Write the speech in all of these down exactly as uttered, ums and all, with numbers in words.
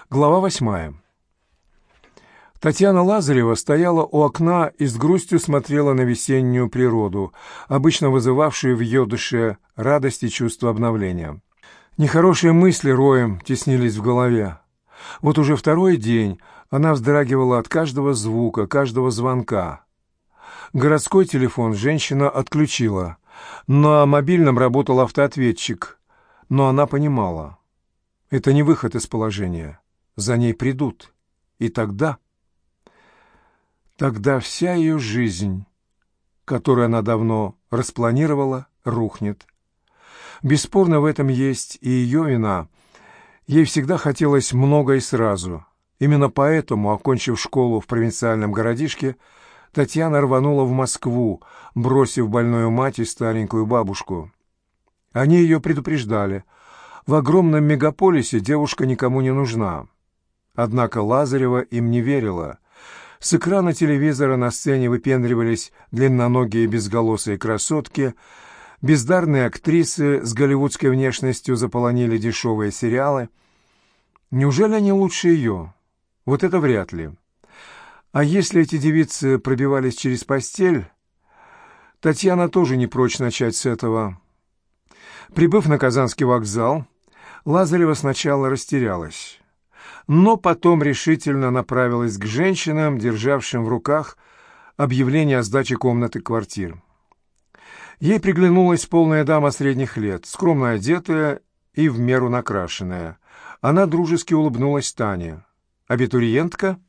Глава восьмая. Татьяна Лазарева стояла у окна и с грустью смотрела на весеннюю природу, обычно вызывавшую в ее душе радость и чувство обновления. Нехорошие мысли роем теснились в голове. Вот уже второй день она вздрагивала от каждого звука, каждого звонка. Городской телефон женщина отключила. На мобильном работал автоответчик, но она понимала. Это не выход из положения. За ней придут. И тогда... Тогда вся ее жизнь, которую она давно распланировала, рухнет. Бесспорно, в этом есть и ее вина. Ей всегда хотелось много и сразу. Именно поэтому, окончив школу в провинциальном городишке, Татьяна рванула в Москву, бросив больную мать и старенькую бабушку. Они ее предупреждали. В огромном мегаполисе девушка никому не нужна. Однако Лазарева им не верила. С экрана телевизора на сцене выпендривались длинноногие безголосые красотки, бездарные актрисы с голливудской внешностью заполонили дешевые сериалы. Неужели они лучше ее? Вот это вряд ли. А если эти девицы пробивались через постель, Татьяна тоже не прочь начать с этого. Прибыв на Казанский вокзал, Лазарева сначала растерялась, но потом решительно направилась к женщинам, державшим в руках объявление о сдаче комнаты квартир. Ей приглянулась полная дама средних лет, скромно одетая и в меру накрашенная. Она дружески улыбнулась Тане. «Абитуриентка?»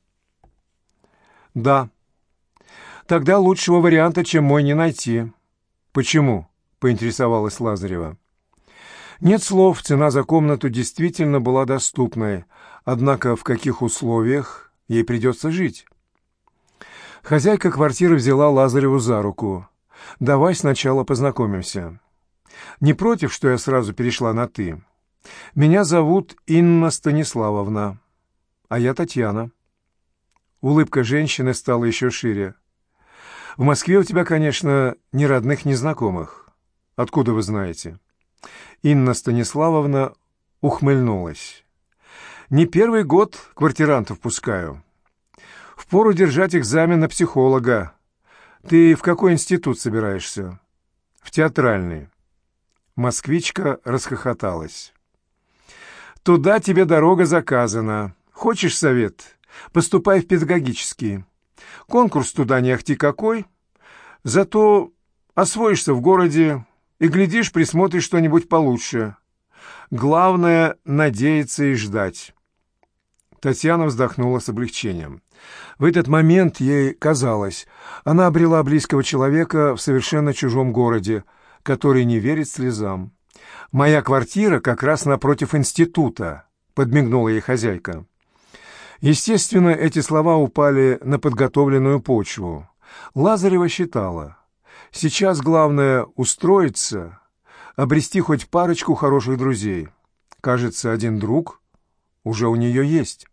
«Да». «Тогда лучшего варианта, чем мой, не найти». «Почему?» — поинтересовалась Лазарева. Нет слов, цена за комнату действительно была доступной, однако в каких условиях ей придется жить? Хозяйка квартиры взяла Лазареву за руку. «Давай сначала познакомимся. Не против, что я сразу перешла на «ты»? Меня зовут Инна Станиславовна, а я Татьяна». Улыбка женщины стала еще шире. «В Москве у тебя, конечно, ни родных, ни знакомых. Откуда вы знаете?» Инна Станиславовна ухмыльнулась. «Не первый год квартирантов пускаю. Впору держать экзамен на психолога. Ты в какой институт собираешься?» «В театральный». Москвичка расхохоталась. «Туда тебе дорога заказана. Хочешь совет? Поступай в педагогический. Конкурс туда не ахти какой. Зато освоишься в городе и, глядишь, присмотришь что-нибудь получше. Главное — надеяться и ждать». Татьяна вздохнула с облегчением. В этот момент ей казалось, она обрела близкого человека в совершенно чужом городе, который не верит слезам. «Моя квартира как раз напротив института», — подмигнула ей хозяйка. Естественно, эти слова упали на подготовленную почву. Лазарева считала, сейчас главное устроиться, обрести хоть парочку хороших друзей. Кажется, один друг уже у нее есть.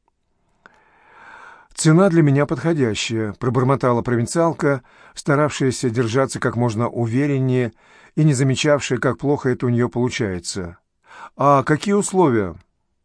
«Цена для меня подходящая», — пробормотала провинциалка, старавшаяся держаться как можно увереннее и не замечавшая, как плохо это у нее получается. «А какие условия?»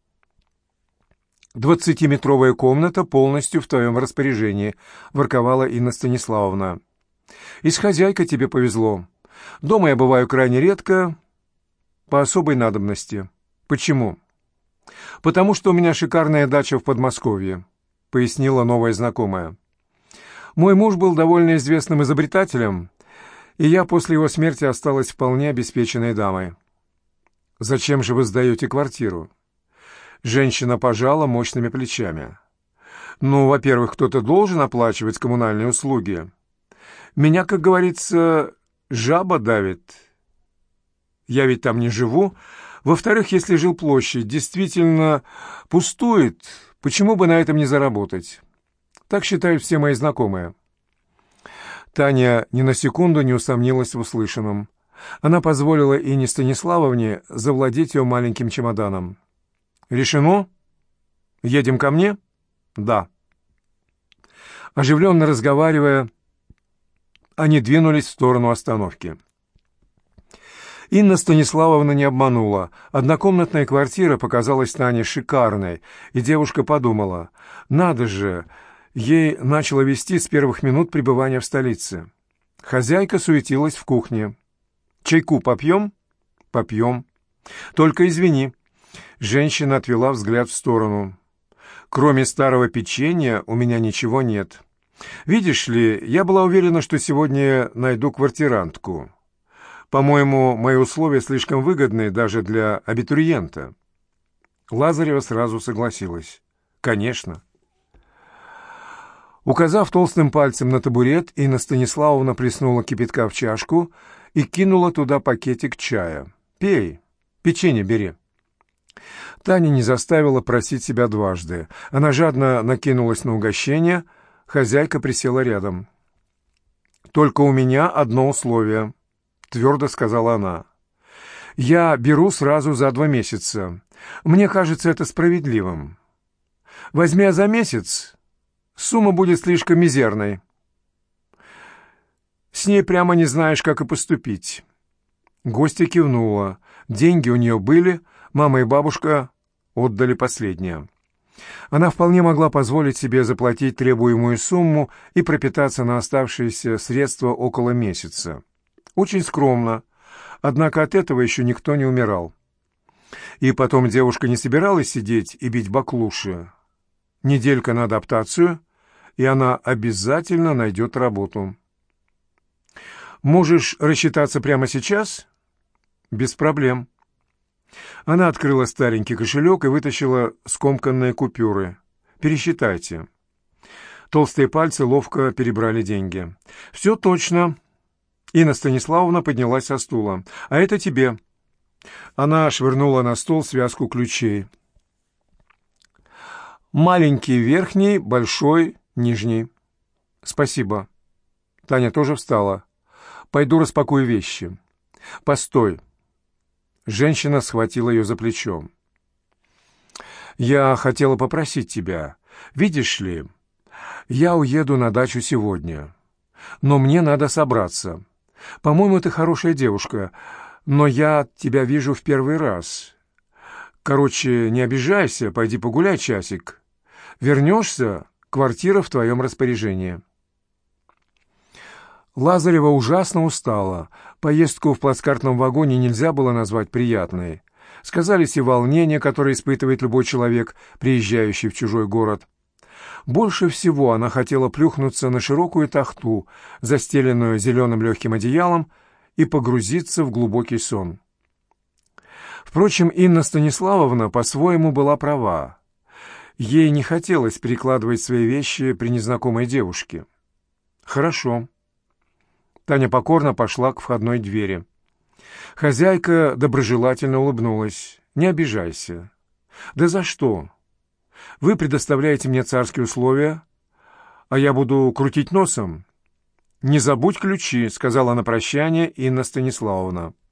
«Двадцатиметровая комната полностью в твоем распоряжении», — ворковала Инна Станиславовна. «И с хозяйкой тебе повезло. Дома я бываю крайне редко, по особой надобности». «Почему?» «Потому что у меня шикарная дача в Подмосковье», — пояснила новая знакомая. «Мой муж был довольно известным изобретателем, и я после его смерти осталась вполне обеспеченной дамой». «Зачем же вы сдаете квартиру?» Женщина пожала мощными плечами. «Ну, во-первых, кто-то должен оплачивать коммунальные услуги. Меня, как говорится, жаба давит. Я ведь там не живу. Во-вторых, если жилплощадь действительно пустует, почему бы на этом не заработать? Так считают все мои знакомые». Таня ни на секунду не усомнилась в услышанном. Она позволила Инне Станиславовне завладеть ее маленьким чемоданом. «Решено? Едем ко мне?» «Да». Оживленно разговаривая, они двинулись в сторону остановки. Инна Станиславовна не обманула. Однокомнатная квартира показалась Тане шикарной, и девушка подумала, надо же, ей начало вести с первых минут пребывания в столице. Хозяйка суетилась в кухне. «Чайку попьем?» «Попьем. Только извини». Женщина отвела взгляд в сторону. «Кроме старого печенья у меня ничего нет. Видишь ли, я была уверена, что сегодня найду квартирантку. По-моему, мои условия слишком выгодны даже для абитуриента». Лазарева сразу согласилась. «Конечно». Указав толстым пальцем на табурет, Инна Станиславовна плеснула кипятка в чашку и кинула туда пакетик чая. «Пей, печенье бери». Таня не заставила просить себя дважды. Она жадно накинулась на угощение, хозяйка присела рядом. «Только у меня одно условие», — твердо сказала она. «Я беру сразу за два месяца. Мне кажется это справедливым. Возьми я за месяц, сумма будет слишком мизерной. С ней прямо не знаешь, как и поступить». Гостья кивнула. Деньги у нее были, мама и бабушка отдали последнее. Она вполне могла позволить себе заплатить требуемую сумму и пропитаться на оставшиеся средства около месяца. Очень скромно, однако от этого еще никто не умирал. И потом девушка не собиралась сидеть и бить баклуши. Неделька на адаптацию, и она обязательно найдет работу. «Можешь рассчитаться прямо сейчас?» «Без проблем». Она открыла старенький кошелек и вытащила скомканные купюры. «Пересчитайте». Толстые пальцы ловко перебрали деньги. «Все точно». Инна Станиславовна поднялась со стула. «А это тебе». Она швырнула на стол связку ключей. «Маленький верхний, большой нижний». «Спасибо». Таня тоже встала. «Пойду распакую вещи». «Постой». Женщина схватила ее за плечо. «Я хотела попросить тебя. Видишь ли, я уеду на дачу сегодня. Но мне надо собраться. По-моему, ты хорошая девушка, но я тебя вижу в первый раз. Короче, не обижайся, пойди погуляй часик. Вернешься, квартира в твоем распоряжении». Лазарева ужасно устала. Поездку в плацкартном вагоне нельзя было назвать приятной. Сказались и волнения, которые испытывает любой человек, приезжающий в чужой город. Больше всего она хотела плюхнуться на широкую тахту, застеленную зеленым легким одеялом, и погрузиться в глубокий сон. Впрочем, Инна Станиславовна по-своему была права. Ей не хотелось перекладывать свои вещи при незнакомой девушке. «Хорошо». Таня покорно пошла к входной двери. Хозяйка доброжелательно улыбнулась. «Не обижайся». «Да за что? Вы предоставляете мне царские условия, а я буду крутить носом?» «Не забудь ключи», — сказала на прощание Инна Станиславовна.